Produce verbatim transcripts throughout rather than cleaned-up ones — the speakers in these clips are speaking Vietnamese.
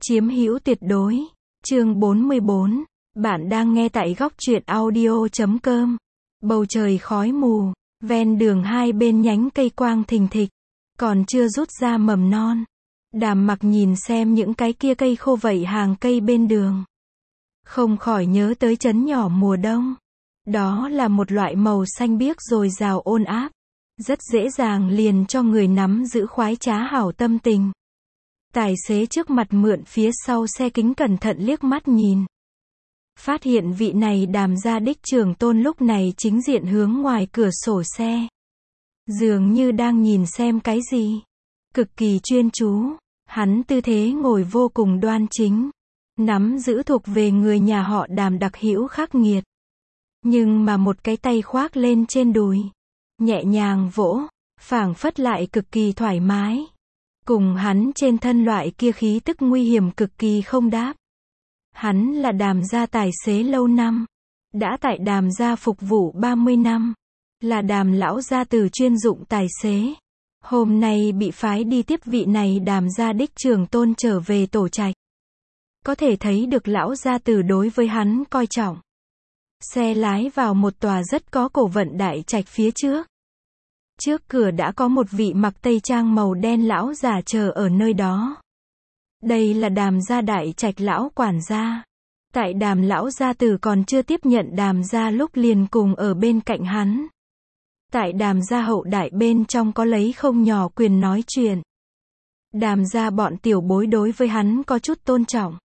Chiếm hữu tuyệt đối. Chương bốn mươi bốn. Bạn đang nghe tại góc truyện audio chấm com. Bầu trời khói mù, ven đường hai bên nhánh cây quang thình thịch, còn chưa rút ra mầm non. Đàm Mặc nhìn xem những cái kia cây khô vẩy hàng cây bên đường, không khỏi nhớ tới trấn nhỏ mùa đông. Đó là một loại màu xanh biếc dồi dào ôn áp, rất dễ dàng liền cho người nắm giữ khoái trá hảo tâm tình. Tài xế trước mặt mượn phía sau xe kính cẩn thận liếc mắt nhìn, phát hiện vị này Đàm gia đích trưởng tôn lúc này chính diện hướng ngoài cửa sổ xe, dường như đang nhìn xem cái gì, cực kỳ chuyên chú. Hắn tư thế ngồi vô cùng đoan chính, nắm giữ thuộc về người nhà họ Đàm đặc hữu khắc nghiệt, nhưng mà một cái tay khoác lên trên đùi, nhẹ nhàng vỗ, phảng phất lại cực kỳ thoải mái, cùng hắn trên thân loại kia khí tức nguy hiểm cực kỳ không đáp. Hắn là Đàm gia tài xế lâu năm, đã tại Đàm gia phục vụ ba mươi năm, là Đàm lão gia tử chuyên dụng tài xế. Hôm nay bị phái đi tiếp vị này Đàm gia đích trưởng tôn trở về tổ trạch. Có thể thấy được lão gia tử đối với hắn coi trọng. Xe lái vào một tòa rất có cổ vận đại trạch phía trước. Trước cửa đã có một vị mặc tây trang màu đen lão già chờ ở nơi đó. Đây là Đàm gia đại trạch lão quản gia. Tại Đàm lão gia tử còn chưa tiếp nhận Đàm gia lúc liền cùng ở bên cạnh hắn. Tại Đàm gia hậu đại bên trong có lấy không nhỏ quyền nói chuyện. Đàm gia bọn tiểu bối đối với hắn có chút tôn trọng.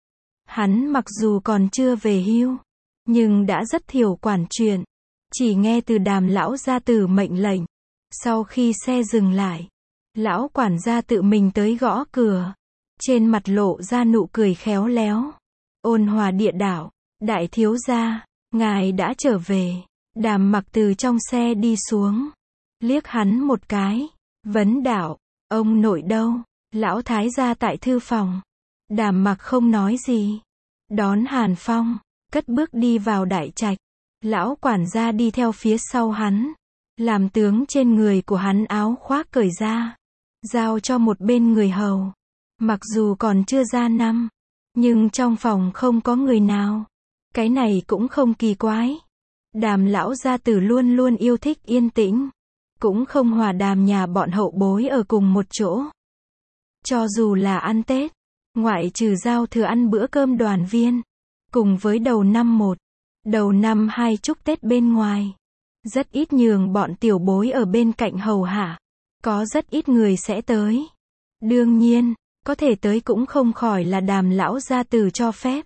Hắn mặc dù còn chưa về hưu, nhưng đã rất hiểu quản chuyện, chỉ nghe từ Đàm lão gia tử mệnh lệnh. Sau khi xe dừng lại, lão quản gia tự mình tới gõ cửa, trên mặt lộ ra nụ cười khéo léo, ôn hòa địa đạo, đại thiếu gia, ngài đã trở về. Đàm Mặc từ trong xe đi xuống, liếc hắn một cái, vấn đạo, ông nội đâu? Lão thái gia tại thư phòng. Đàm Mặc không nói gì, đón Hàn Phong, cất bước đi vào đại trạch. Lão quản gia đi theo phía sau hắn, làm tướng trên người của hắn áo khoác cởi ra, giao cho một bên người hầu. Mặc dù còn chưa ra năm, nhưng trong phòng không có người nào. Cái này cũng không kỳ quái. Đàm lão gia tử luôn luôn yêu thích yên tĩnh, cũng không hòa Đàm nhà bọn hậu bối ở cùng một chỗ. Cho dù là ăn Tết, ngoại trừ giao thừa ăn bữa cơm đoàn viên, cùng với đầu năm một, đầu năm hai chúc Tết bên ngoài, rất ít nhường bọn tiểu bối ở bên cạnh hầu hạ. Có rất ít người sẽ tới. Đương nhiên, có thể tới cũng không khỏi là Đàm lão gia tử cho phép.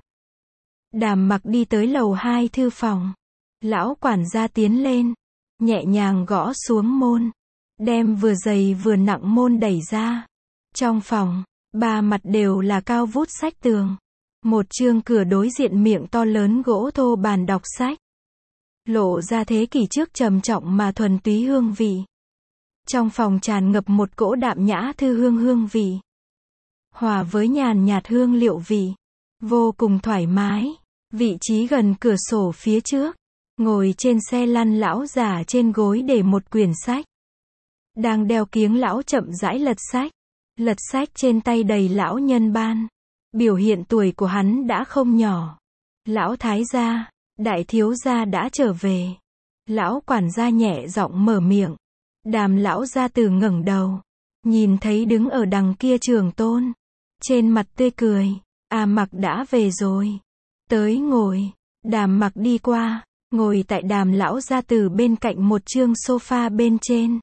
Đàm Mặc đi tới lầu hai thư phòng. Lão quản gia tiến lên, nhẹ nhàng gõ xuống môn, đem vừa dày vừa nặng môn đẩy ra. Trong phòng, ba mặt đều là cao vút sách tường. Một chương cửa đối diện miệng to lớn gỗ thô bàn đọc sách, lộ ra thế kỷ trước trầm trọng mà thuần túy hương vị. Trong phòng tràn ngập một cỗ đạm nhã thư hương hương vị, hòa với nhàn nhạt hương liệu vị, vô cùng thoải mái. Vị trí gần cửa sổ phía trước, ngồi trên xe lăn lão già trên gối để một quyển sách. Đang đeo kiếng lão chậm rãi lật sách. Lật sách trên tay đầy lão nhân ban. Biểu hiện tuổi của hắn đã không nhỏ. Lão thái gia, đại thiếu gia đã trở về. Lão quản gia nhẹ giọng mở miệng. Đàm lão gia tử ngẩng đầu, nhìn thấy đứng ở đằng kia trưởng tôn, trên mặt tươi cười. À, Mặc đã về rồi. Tới ngồi. Đàm Mặc đi qua, ngồi tại Đàm lão gia tử bên cạnh một chương sofa bên trên.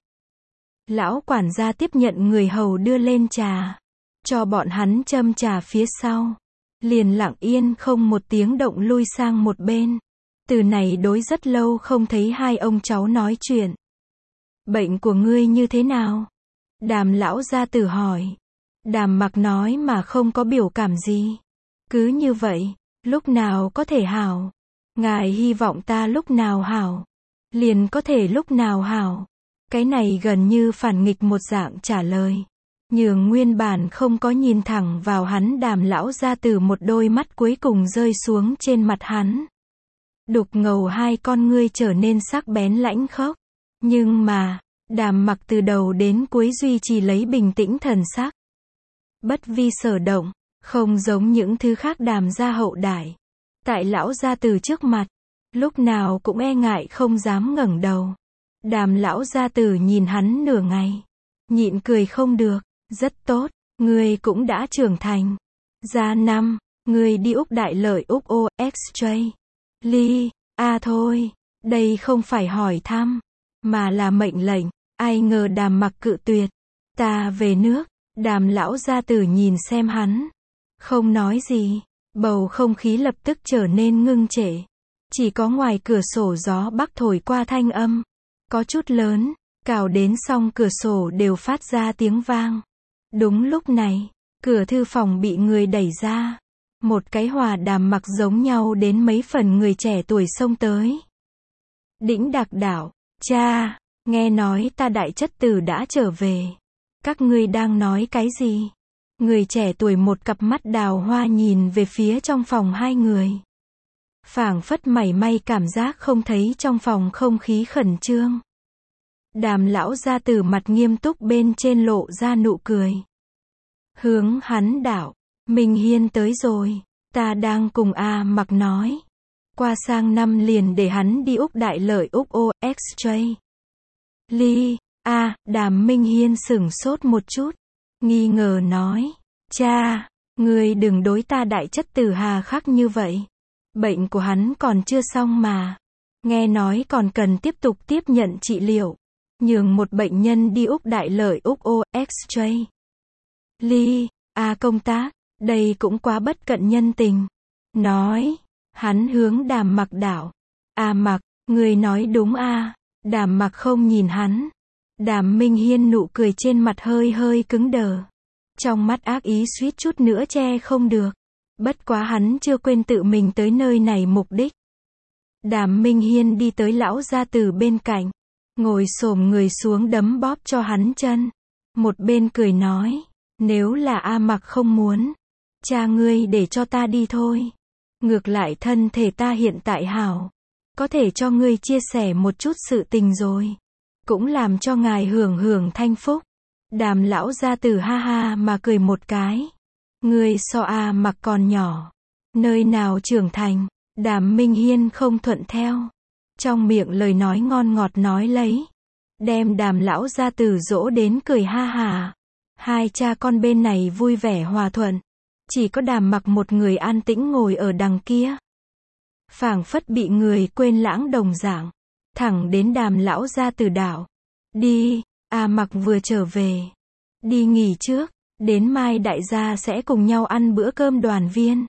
Lão quản gia tiếp nhận người hầu đưa lên trà, cho bọn hắn châm trà phía sau, liền lặng yên không một tiếng động lui sang một bên. Từ này đối rất lâu không thấy hai ông cháu nói chuyện. Bệnh của ngươi như thế nào? Đàm lão gia tử hỏi. Đàm Mặc nói mà không có biểu cảm gì. Cứ như vậy, lúc nào có thể hảo? Ngài hy vọng ta lúc nào hảo, liền có thể lúc nào hảo. Cái này gần như phản nghịch một dạng trả lời, nhường nguyên bản không có nhìn thẳng vào hắn Đàm lão gia tử một đôi mắt cuối cùng rơi xuống trên mặt hắn. Đục ngầu hai con ngươi trở nên sắc bén lãnh khốc. Nhưng mà, Đàm Mặc từ đầu đến cuối duy trì lấy bình tĩnh thần sắc. Bất vi sở động, Không giống những thứ khác Đàm gia hậu đãi. Tại lão gia tử trước mặt, lúc nào cũng e ngại không dám ngẩng đầu. Đàm lão gia tử nhìn hắn nửa ngày, nhịn cười không được, rất tốt, ngươi cũng đã trưởng thành. Gia năm, ngươi đi Úc Đại Lợi Úc ô, X-J. Ly, à thôi, đây không phải hỏi thăm, mà là mệnh lệnh, ai ngờ Đàm Mặc cự tuyệt. Ta về nước, Đàm lão gia tử nhìn xem hắn, không nói gì, bầu không khí lập tức trở nên ngưng trệ. Chỉ có ngoài cửa sổ gió bắc thổi qua thanh âm, có chút lớn, cào đến song cửa sổ đều phát ra tiếng vang. Đúng lúc này, cửa thư phòng bị người đẩy ra. Một cái Hòa Đàm Mặc giống nhau đến mấy phần người trẻ tuổi xông tới. Đĩnh Đạc đảo, cha, nghe nói ta đại chất tử đã trở về. Các ngươi đang nói cái gì? Người trẻ tuổi một cặp mắt đào hoa nhìn về phía trong phòng hai người. Phảng phất mảy may cảm giác không thấy trong phòng không khí khẩn trương. Đàm lão gia tử mặt nghiêm túc bên trên lộ ra nụ cười. Hướng hắn đảo, Minh Hiên tới rồi, ta đang cùng A Mặc nói. Qua sang năm liền để hắn đi Úc Đại Lợi Úc ô, X-J. Ly, a, Đàm Minh Hiên sửng sốt một chút, nghi ngờ nói, cha, ngươi đừng đối ta đại chất tử hà khắc như vậy. Bệnh của hắn còn chưa xong mà. Nghe nói còn cần tiếp tục tiếp nhận trị liệu. Nhường một bệnh nhân đi Úc Đại Lợi Úc ô, X-J. Ly, a công tác, đây cũng quá bất cận nhân tình. Nói, hắn hướng Đàm Mặc đảo. A Mặc, người nói đúng a. Đàm Mặc không nhìn hắn. Đàm Minh Hiên nụ cười trên mặt hơi hơi cứng đờ. Trong mắt ác ý suýt chút nữa che không được. Bất quá hắn chưa quên tự mình tới nơi này mục đích. Đàm Minh Hiên đi tới lão gia tử bên cạnh, ngồi xổm người xuống đấm bóp cho hắn chân. Một bên cười nói, nếu là A Mặc không muốn, cha ngươi để cho ta đi thôi. Ngược lại thân thể ta hiện tại hảo, có thể cho ngươi chia sẻ một chút sự tình rồi. Cũng làm cho ngài hưởng hưởng thanh phúc. Đàm lão gia tử ha ha mà cười một cái. Ngươi so A Mặc còn nhỏ. Nơi nào trưởng thành. Đàm Minh Hiên không thuận theo. Trong miệng lời nói ngon ngọt nói lấy. Đem đàm lão gia tử dỗ đến cười ha hà. Hai cha con bên này vui vẻ hòa thuận. Chỉ có Đàm Mặc một người an tĩnh ngồi ở đằng kia. Phảng phất bị người quên lãng đồng dạng. Thẳng đến đàm lão gia tử đảo. Đi, A Mặc vừa trở về. Đi nghỉ trước, đến mai đại gia sẽ cùng nhau ăn bữa cơm đoàn viên.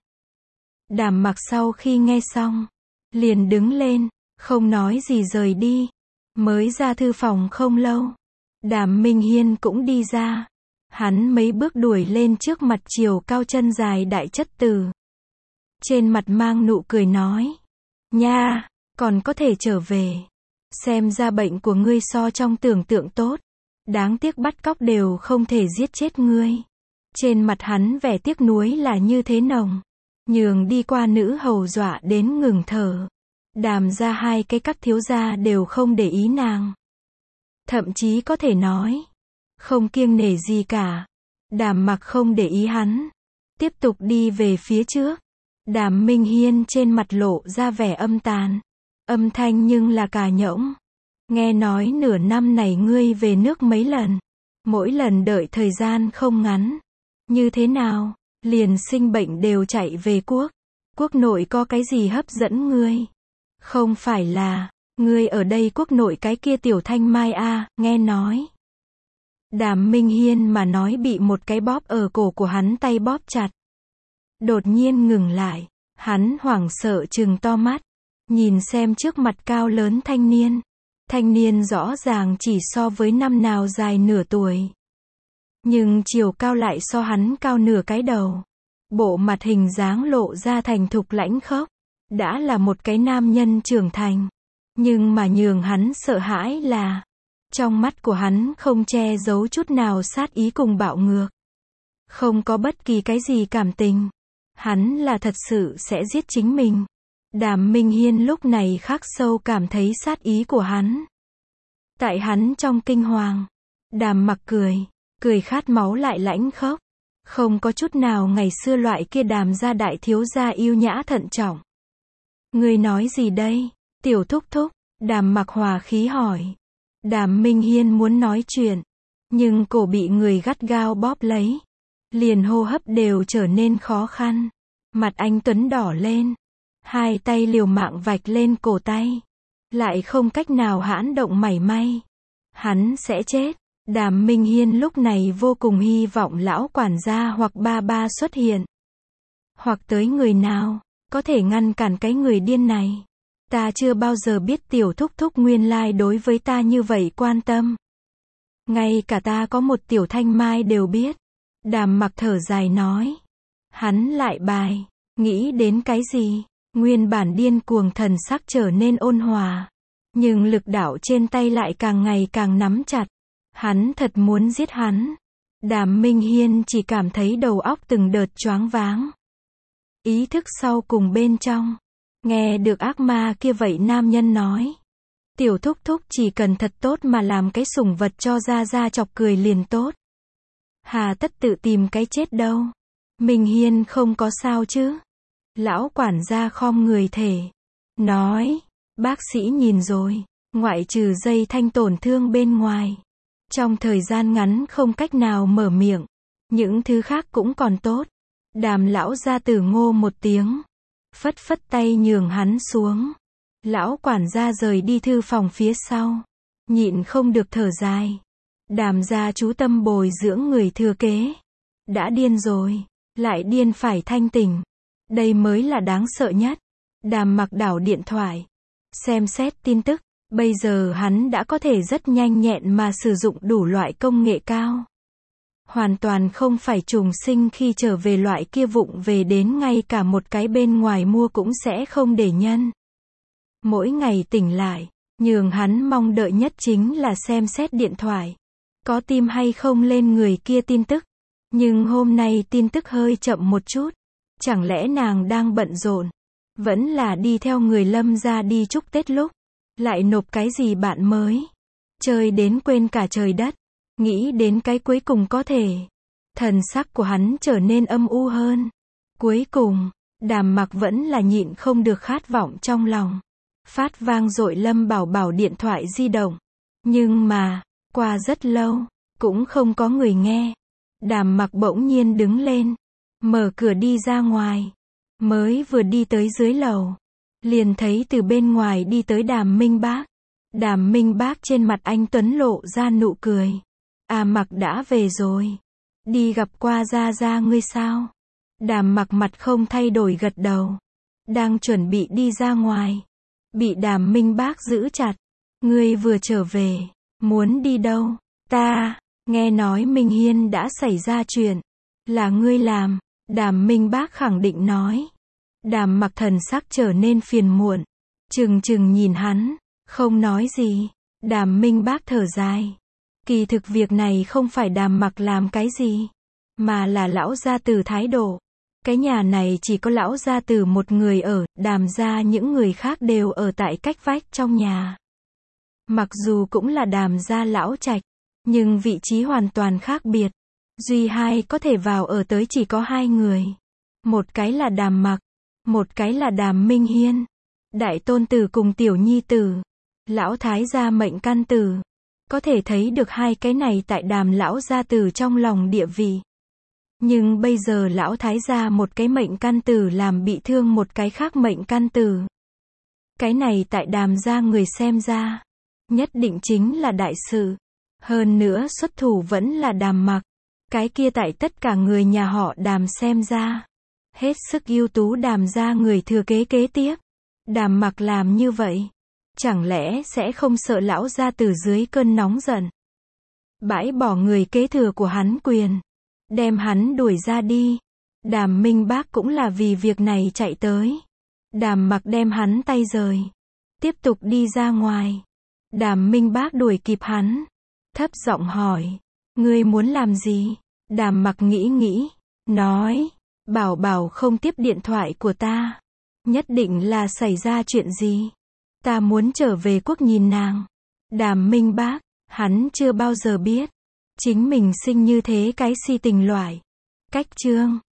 Đàm Mặc sau khi nghe xong, liền đứng lên, không nói gì rời đi. Mới ra thư phòng không lâu, Đàm Minh Hiên cũng đi ra. Hắn mấy bước đuổi lên trước mặt chiều cao chân dài đại chất tử. Trên mặt mang nụ cười nói, nha, còn có thể trở về. Xem ra bệnh của ngươi so trong tưởng tượng tốt. Đáng tiếc bắt cóc đều không thể giết chết ngươi. Trên mặt hắn vẻ tiếc nuối là như thế nồng. Nhường đi qua nữ hầu dọa đến ngừng thở. Đàm ra hai cái các thiếu gia đều không để ý nàng. Thậm chí có thể nói, không kiêng nể gì cả. Đàm Mặc không để ý hắn. Tiếp tục đi về phía trước. Đàm Minh Hiên trên mặt lộ ra vẻ âm tàn. Âm thanh nhưng là cà nhỗng. Nghe nói nửa năm này ngươi về nước mấy lần. Mỗi lần đợi thời gian không ngắn. Như thế nào? Liền sinh bệnh đều chạy về quốc. Quốc nội có cái gì hấp dẫn ngươi? Không phải là, ngươi ở đây quốc nội cái kia tiểu thanh mai a, nghe nói. Đàm Minh Hiên mà nói bị một cái bóp ở cổ của hắn tay bóp chặt. Đột nhiên ngừng lại. Hắn hoảng sợ trừng to mắt. Nhìn xem trước mặt cao lớn thanh niên. Thanh niên rõ ràng chỉ so với năm nào dài nửa tuổi. Nhưng chiều cao lại so hắn cao nửa cái đầu. Bộ mặt hình dáng lộ ra thành thục lãnh khốc. Đã là một cái nam nhân trưởng thành. Nhưng mà nhường hắn sợ hãi là, trong mắt của hắn không che giấu chút nào sát ý cùng bạo ngược. Không có bất kỳ cái gì cảm tình. Hắn là thật sự sẽ giết chính mình. Đàm Minh Hiên lúc này khắc sâu cảm thấy sát ý của hắn. Tại hắn trong kinh hoàng. Đàm Mặc cười. Cười khát máu lại lãnh khốc. Không có chút nào ngày xưa loại kia Đàm gia đại thiếu gia yêu nhã thận trọng. Ngươi nói gì đây? Tiểu thúc thúc, Đàm Mặc hòa khí hỏi. Đàm Minh Hiên muốn nói chuyện, nhưng cổ bị người gắt gao bóp lấy. Liền hô hấp đều trở nên khó khăn. Mặt anh Tuấn đỏ lên. Hai tay liều mạng vạch lên cổ tay. Lại không cách nào hãn động mảy may. Hắn sẽ chết. Đàm Minh Hiên lúc này vô cùng hy vọng lão quản gia hoặc ba ba xuất hiện. Hoặc tới người nào, có thể ngăn cản cái người điên này. Ta chưa bao giờ biết tiểu thúc thúc nguyên lai đối với ta như vậy quan tâm. Ngay cả ta có một tiểu thanh mai đều biết. Đàm Mặc thở dài nói. Hắn lại bài, nghĩ đến cái gì? Nguyên bản điên cuồng thần sắc trở nên ôn hòa. Nhưng lực đạo trên tay lại càng ngày càng nắm chặt. Hắn thật muốn giết hắn. Đàm Minh Hiên chỉ cảm thấy đầu óc từng đợt choáng váng. Ý thức sau cùng bên trong. Nghe được ác ma kia vậy nam nhân nói. Tiểu thúc thúc chỉ cần thật tốt mà làm cái sủng vật cho ra ra chọc cười liền tốt. Hà tất tự tìm cái chết đâu. Minh Hiên không có sao chứ. Lão quản gia khom người thể. Nói. Bác sĩ nhìn rồi. Ngoại trừ dây thanh tổn thương bên ngoài. Trong thời gian ngắn không cách nào mở miệng. Những thứ khác cũng còn tốt. Đàm lão gia tử ngô một tiếng. Phất phất tay nhường hắn xuống. Lão quản gia rời đi thư phòng phía sau. Nhịn không được thở dài. Đàm gia chú tâm bồi dưỡng người thừa kế. Đã điên rồi. Lại điên phải thanh tỉnh. Đây mới là đáng sợ nhất. Đàm Mặc đảo điện thoại. Xem xét tin tức. Bây giờ hắn đã có thể rất nhanh nhẹn mà sử dụng đủ loại công nghệ cao. Hoàn toàn không phải trùng sinh khi trở về loại kia vụng về đến ngay cả một cái bên ngoài mua cũng sẽ không để nhân. Mỗi ngày tỉnh lại, nhường hắn mong đợi nhất chính là xem xét điện thoại. Có tim hay không lên người kia tin tức. Nhưng hôm nay tin tức hơi chậm một chút. Chẳng lẽ nàng đang bận rộn? Vẫn là đi theo người Lâm ra đi chúc Tết lúc. Lại nộp cái gì bạn mới? Chơi đến quên cả trời đất. Nghĩ đến cái cuối cùng có thể. Thần sắc của hắn trở nên âm u hơn. Cuối cùng, Đàm Mặc vẫn là nhịn không được khát vọng trong lòng. Phát vang dội Lâm Bảo Bảo điện thoại di động. Nhưng mà, qua rất lâu, cũng không có người nghe. Đàm Mặc bỗng nhiên đứng lên. Mở cửa đi ra ngoài. Mới vừa đi tới dưới lầu. Liền thấy từ bên ngoài đi tới Đàm Minh Bác. Đàm Minh Bác trên mặt anh Tuấn lộ ra nụ cười. À Mặc đã về rồi. Đi gặp qua gia gia ngươi sao? Đàm Mặc mặt không thay đổi gật đầu. Đang chuẩn bị đi ra ngoài. Bị Đàm Minh Bác giữ chặt. Ngươi vừa trở về. Muốn đi đâu? Ta, nghe nói Minh Hiên đã xảy ra chuyện. Là ngươi làm. Đàm Minh Bác khẳng định nói. Đàm Mặc thần sắc trở nên phiền muộn. Chừng chừng nhìn hắn. Không nói gì. Đàm Minh Bác thở dài. Kỳ thực việc này không phải Đàm Mặc làm cái gì. Mà là lão gia tử thái độ. Cái nhà này chỉ có lão gia tử một người ở. Đàm gia những người khác đều ở tại cách vách trong nhà. Mặc dù cũng là Đàm gia lão trạch. Nhưng vị trí hoàn toàn khác biệt. Duy hai có thể vào ở tới chỉ có hai người. Một cái là Đàm Mặc. Một cái là Đàm Minh Hiên. Đại tôn tử cùng tiểu nhi tử. Lão thái gia mệnh căn tử. Có thể thấy được hai cái này tại Đàm lão gia tử trong lòng địa vị. Nhưng bây giờ lão thái gia một cái mệnh căn tử làm bị thương một cái khác mệnh căn tử. Cái này tại Đàm gia người xem ra. Nhất định chính là đại sự. Hơn nữa xuất thủ vẫn là Đàm Mặc. Cái kia tại tất cả người nhà họ Đàm xem ra. Hết sức ưu tú Đàm gia người thừa kế kế tiếp. Đàm Mặc làm như vậy. Chẳng lẽ sẽ không sợ lão gia tử dưới cơn nóng giận. Bãi bỏ người kế thừa của hắn quyền. Đem hắn đuổi ra đi. Đàm Minh Bác cũng là vì việc này chạy tới. Đàm Mặc đem hắn tay rời. Tiếp tục đi ra ngoài. Đàm Minh Bác đuổi kịp hắn. Thấp giọng hỏi. Ngươi muốn làm gì? Đàm Mặc nghĩ nghĩ. Nói. Bảo Bảo không tiếp điện thoại của ta. Nhất định là xảy ra chuyện gì. Ta muốn trở về quốc nhìn nàng. Đàm Minh Bác. Hắn chưa bao giờ biết. Chính mình sinh như thế cái si tình loại. Cách chương